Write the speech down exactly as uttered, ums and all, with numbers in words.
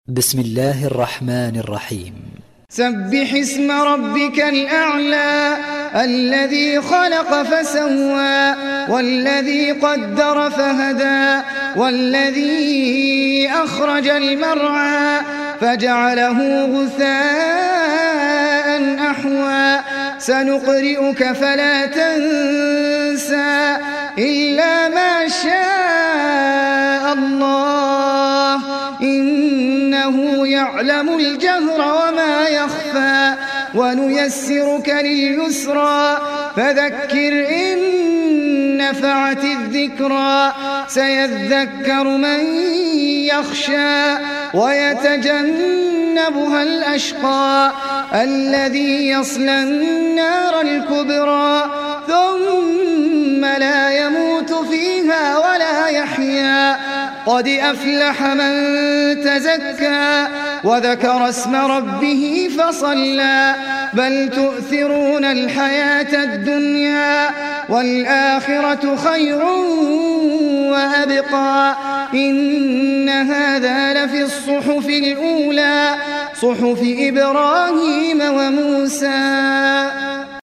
بسم الله الرحمن الرحيم. سبح اسم ربك الأعلى الذي خلق فسوى والذي قدر فهدى والذي أخرج المرعى فجعله غثاء أحوى سنقرئك فلا تنسى إلا ما شاء الله إنه يعلم الجهر وما يخفى ونيسرك لليسرى فذكر إن نفعت الذكرى سيذكر من يخشى ويتجنبها الأشقى الذي يصلى النار الكبرى ثم لا يموت فيها ولا يحيا قد أفلح من تزكى وذكر اسم ربه فصلى بل تؤثرون الحياة الدنيا والآخرة خير وأبقى إن هذا لفي الصحف الأولى صحف إبراهيم وموسى.